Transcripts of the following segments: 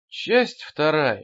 Часть вторая.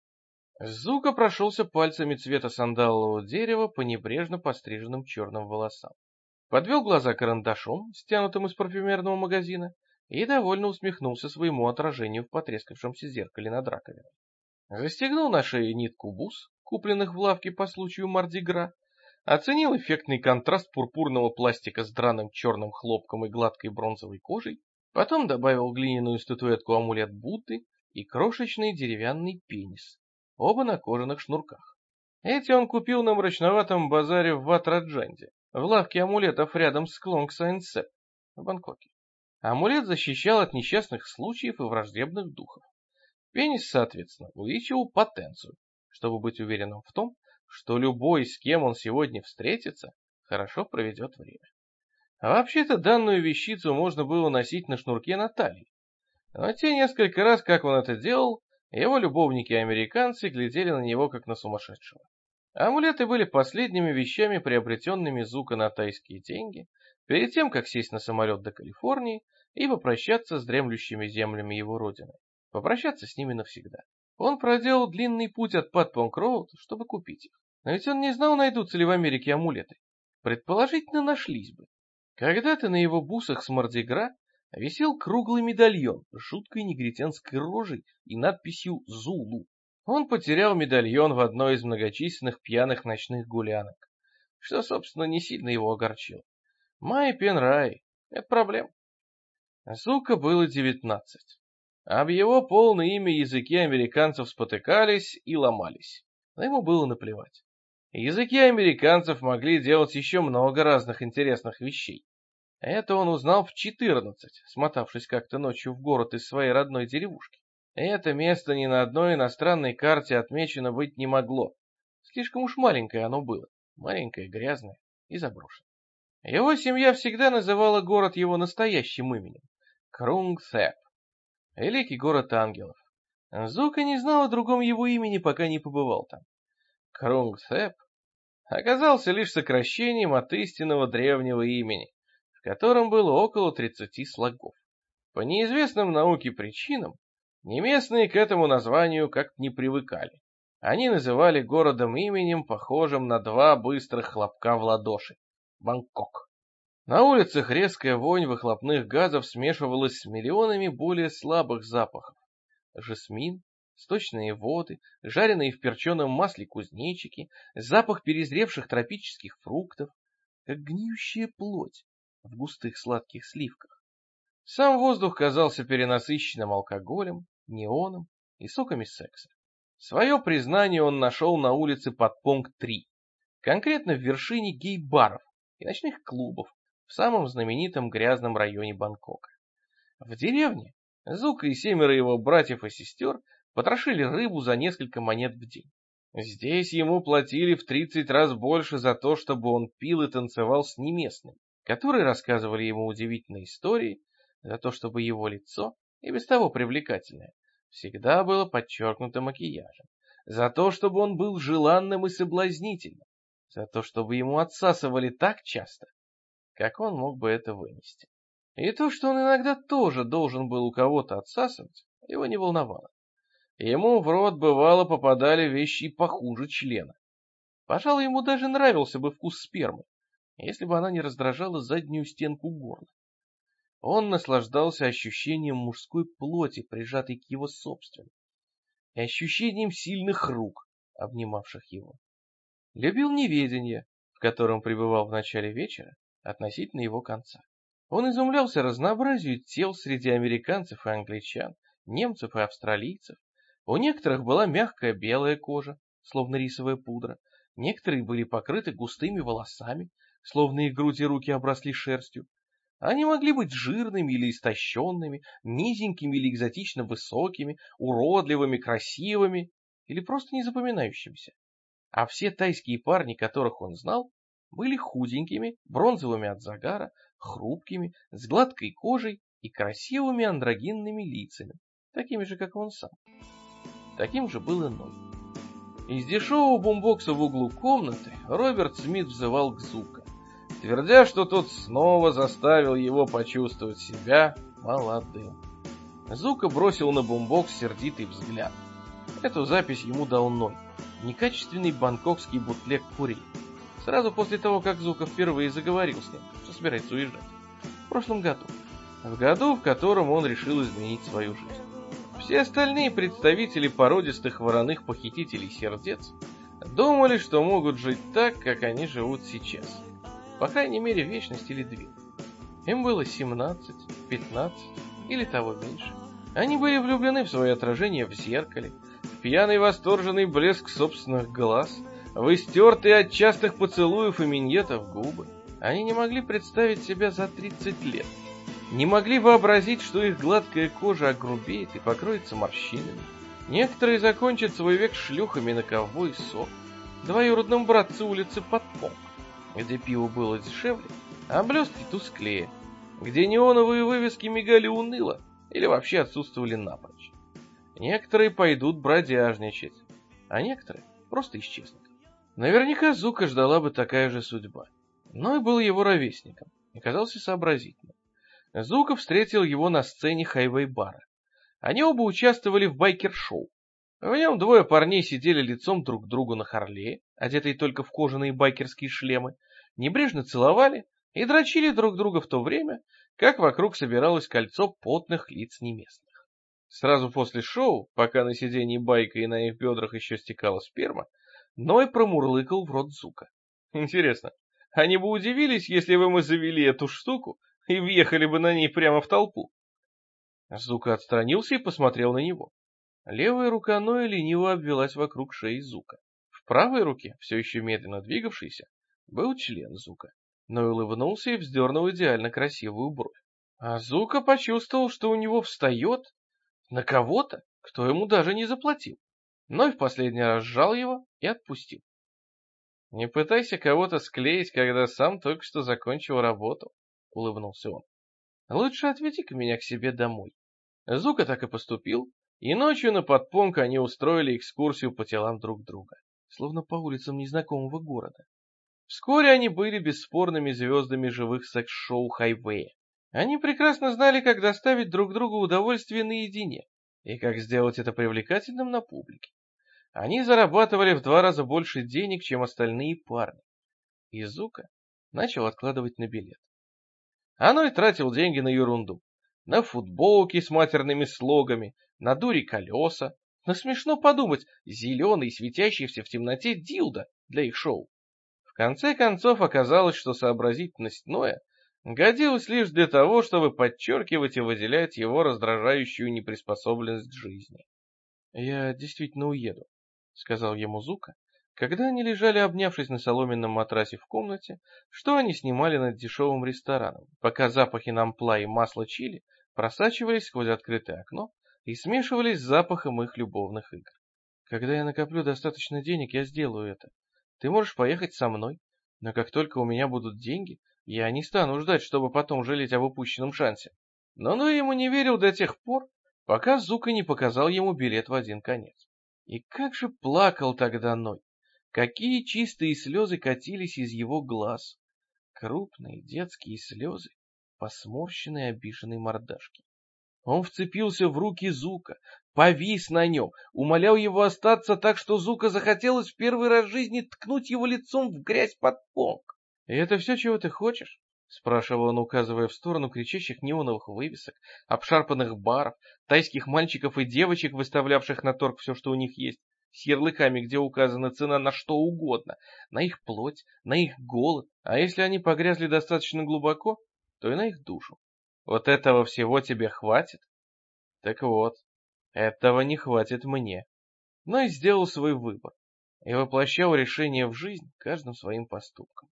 Зука прошелся пальцами цвета сандалового дерева по небрежно постриженным черным волосам. Подвел глаза карандашом, стянутым из парфюмерного магазина, и довольно усмехнулся своему отражению в потрескавшемся зеркале над раковиной. Застегнул на шее нитку бус, купленных в лавке по случаю Марди-Гра, оценил эффектный контраст пурпурного пластика с драным черным хлопком и гладкой бронзовой кожей, потом добавил глиняную статуэтку амулет Будды и крошечный деревянный пенис, оба на кожаных шнурках. Эти он купил на мрачноватом базаре в Ватраджанде, в лавке амулетов рядом с Клонг Сайн-Сеп в Бангкоке. Амулет защищал от несчастных случаев и враждебных духов. Пенис, соответственно, увеличивал потенцию, чтобы быть уверенным в том, что любой, с кем он сегодня встретится, хорошо проведет время. А вообще-то данную вещицу можно было носить на шнурке на талии. Но те несколько раз, как он это делал, его любовники-американцы глядели на него как на сумасшедшего. Амулеты были последними вещами, приобретенными Зука на тайские деньги, перед тем, как сесть на самолет до Калифорнии и попрощаться с дремлющими землями его родины. Попрощаться с ними навсегда. Он проделал длинный путь от Пат-Понк-Роуд, чтобы купить их. Но ведь он не знал, найдутся ли в Америке амулеты. Предположительно, нашлись бы. Когда-то на его бусах с Мардигра висел круглый медальон с жуткой негритянской рожей и надписью «Зулу». Он потерял медальон в одной из многочисленных пьяных ночных гулянок, что, собственно, не сильно его огорчило. Май Пен Рай — это проблема. Зука было 19. Об его полное имя языки американцев спотыкались и ломались. Но ему было наплевать. Языки американцев могли делать еще много разных интересных вещей. Это он узнал в 14, смотавшись как-то ночью в город из своей родной деревушки. Это место ни на одной иностранной карте отмечено быть не могло. Слишком уж маленькое оно было. Маленькое, грязное и заброшенное. Его семья всегда называла город его настоящим именем — Крунг-Сэп. Великий город ангелов. Зука не знал о другом его имени, пока не побывал там. Крунг-Сэп оказался лишь сокращением от истинного древнего имени, в котором было около 30 слогов. По неизвестным науке причинам, неместные к этому названию как-то не привыкали. Они называли городом именем, похожим на два быстрых хлопка в ладоши — Бангкок. На улицах резкая вонь выхлопных газов смешивалась с миллионами более слабых запахов. Жасмин, сточные воды, жареные в перченом масле кузнечики, запах перезревших тропических фруктов, как гниющая плоть в густых сладких сливках. Сам воздух казался перенасыщенным алкоголем, неоном и соками секса. Свое признание он нашел на улице Пат-Понк-3, конкретно в вершине гей-баров и ночных клубов в самом знаменитом грязном районе Бангкока. В деревне Зука и 7 его братьев и сестер потрошили рыбу за несколько монет в день. Здесь ему платили в 30 раз больше за то, чтобы он пил и танцевал с неместными, которые рассказывали ему удивительные истории, за то, чтобы его лицо, и без того привлекательное, всегда было подчеркнуто макияжем, за то, чтобы он был желанным и соблазнительным, за то, чтобы ему отсасывали так часто, как он мог бы это вынести. И то, что он иногда тоже должен был у кого-то отсасывать, его не волновало. Ему в рот бывало попадали вещи похуже члена. Пожалуй, ему даже нравился бы вкус спермы, если бы она не раздражала заднюю стенку горла. Он наслаждался ощущением мужской плоти, прижатой к его собственной, и ощущением сильных рук, обнимавших его. Любил неведение, в котором пребывал в начале вечера, относительно его конца. Он изумлялся разнообразию тел среди американцев и англичан, немцев и австралийцев. У некоторых была мягкая белая кожа, словно рисовая пудра, некоторые были покрыты густыми волосами, словно их грудь и руки обросли шерстью. Они могли быть жирными или истощенными, низенькими или экзотично высокими, уродливыми, красивыми или просто незапоминающимися. А все тайские парни, которых он знал, были худенькими, бронзовыми от загара, хрупкими, с гладкой кожей и красивыми андрогинными лицами, такими же, как он сам. Таким же был и Ной. Из дешевого бумбокса в углу комнаты Роберт Смит взывал к Зука, твердя, что тот снова заставил его почувствовать себя молодым. Зука бросил на бумбокс сердитый взгляд. Эту запись ему дал Ной, некачественный бангкокский бутлег курей. Сразу после того, как Зука впервые заговорил с ним, что собирается уезжать. В прошлом году. В году, в котором он решил изменить свою жизнь. Все остальные представители породистых вороных похитителей сердец думали, что могут жить так, как они живут сейчас. По крайней мере, вечность или две. Им было 17, 15 или того меньше. Они были влюблены в свое отражение в зеркале, в пьяный восторженный блеск собственных глаз, в истертые от частых поцелуев и миньетов губы. Они не могли представить себя за 30 лет. Не могли вообразить, что их гладкая кожа огрубеет и покроется морщинами. Некоторые закончат свой век шлюхами на ковбой сок, двоюродном братце улицы Подпонг, где пиво было дешевле, а блестки тусклее, где неоновые вывески мигали уныло или вообще отсутствовали напрочь. Некоторые пойдут бродяжничать, а некоторые просто исчезнут. Наверняка Зука ждала бы такая же судьба. Ной был его ровесником и казался сообразительным. Зука встретил его на сцене хайвей-бара. Они оба участвовали в байкер-шоу. В нем двое парней сидели лицом друг к другу на Харлее, одетые только в кожаные байкерские шлемы, небрежно целовали и дрочили друг друга в то время, как вокруг собиралось кольцо потных лиц неместных. Сразу после шоу, пока на сиденье байка и на их бедрах еще стекала сперма, Ной промурлыкал в рот Зука. Интересно, они бы удивились, если бы мы завели эту штуку и въехали бы на ней прямо в толпу? Зука отстранился и посмотрел на него. Левая рука Ноя лениво обвелась вокруг шеи Зука. В правой руке, все еще медленно двигавшейся, был член Зука. Ной улыбнулся и вздернул идеально красивую бровь. А Зука почувствовал, что у него встает на кого-то, кто ему даже не заплатил. Ной в последний раз сжал его и отпустил. «Не пытайся кого-то склеить, когда сам только что закончил работу», — улыбнулся он. «Лучше отведи-ка меня к себе домой». Зука так и поступил, и ночью на Подпонг они устроили экскурсию по телам друг друга, словно по улицам незнакомого города. Вскоре они были бесспорными звездами живых секс-шоу Хайвея. Они прекрасно знали, как доставить друг другу удовольствие наедине, и как сделать это привлекательным на публике. Они зарабатывали в 2 раза больше денег, чем остальные парни. И Зука начал откладывать на билет. Оно и тратил деньги на ерунду. На футболки с матерными слогами, на дури колеса. Но смешно подумать, зеленый, светящийся в темноте дилдо для их шоу. В конце концов оказалось, что сообразительность Ноя годилась лишь для того, чтобы подчеркивать и выделять его раздражающую неприспособленность к жизни. «Я действительно уеду», — сказал ему Зука, когда они лежали, обнявшись на соломенном матрасе в комнате, что они снимали над дешевым рестораном, пока запахи нампла и масла чили просачивались сквозь открытое окно и смешивались с запахом их любовных игр. «Когда я накоплю достаточно денег, я сделаю это. Ты можешь поехать со мной, но как только у меня будут деньги, я не стану ждать, чтобы потом жалеть об упущенном шансе». Но Ной ему не верил до тех пор, пока Зука не показал ему билет в один конец. И как же плакал тогда Ной! Какие чистые слезы катились из его глаз! Крупные детские слезы по сморщенной обиженной мордашке. Он вцепился в руки Зука, повис на нем, умолял его остаться так, что Зука захотелось в первый раз в жизни ткнуть его лицом в грязь под понг. «И это все, чего ты хочешь?» — спрашивал он, указывая в сторону кричащих неоновых вывесок, обшарпанных баров, тайских мальчиков и девочек, выставлявших на торг все, что у них есть, с ярлыками, где указана цена на что угодно, на их плоть, на их голод, а если они погрязли достаточно глубоко, то и на их душу. Вот этого всего тебе хватит? Так вот, этого не хватит мне. Но и сделал свой выбор, и воплощал решение в жизнь каждым своим поступком.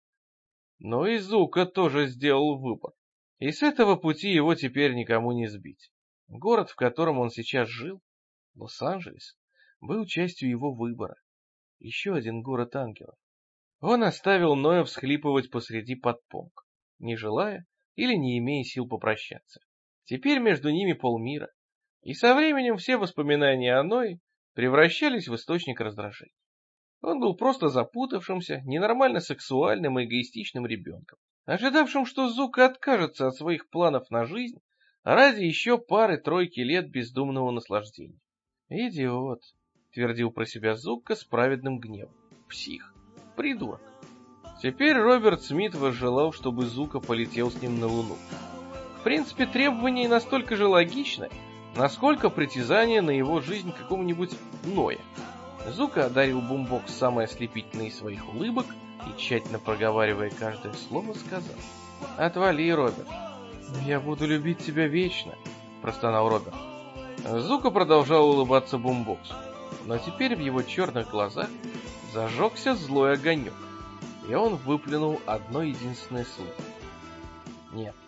Но и Зука тоже сделал выбор, и с этого пути его теперь никому не сбить. Город, в котором он сейчас жил, Лос-Анджелес, был частью его выбора. Еще один город ангелов. Он оставил Ноя всхлипывать посреди подпонг, не желая или не имея сил попрощаться. Теперь между ними полмира, и со временем все воспоминания о Ное превращались в источник раздражения. Он был просто запутавшимся, ненормально сексуальным и эгоистичным ребенком, ожидавшим, что Зука откажется от своих планов на жизнь, ради еще пары-тройки лет бездумного наслаждения. «Идиот», — твердил про себя Зукка с праведным гневом. «Псих, придурок». Теперь Роберт Смит возжелал, чтобы Зука полетел с ним на Луну. В принципе, требование настолько же логично, насколько притязание на его жизнь какому-нибудь Ноя. Зука одарил Бумбокс самой ослепительной из своих улыбок и, тщательно проговаривая каждое слово, сказал: «Отвали, Роберт». «Я буду любить тебя вечно», — простонал Роберт. Зука продолжал улыбаться Бумбоксу, но теперь в его черных глазах зажегся злой огонек, и он выплюнул одно единственное слово: «Нет».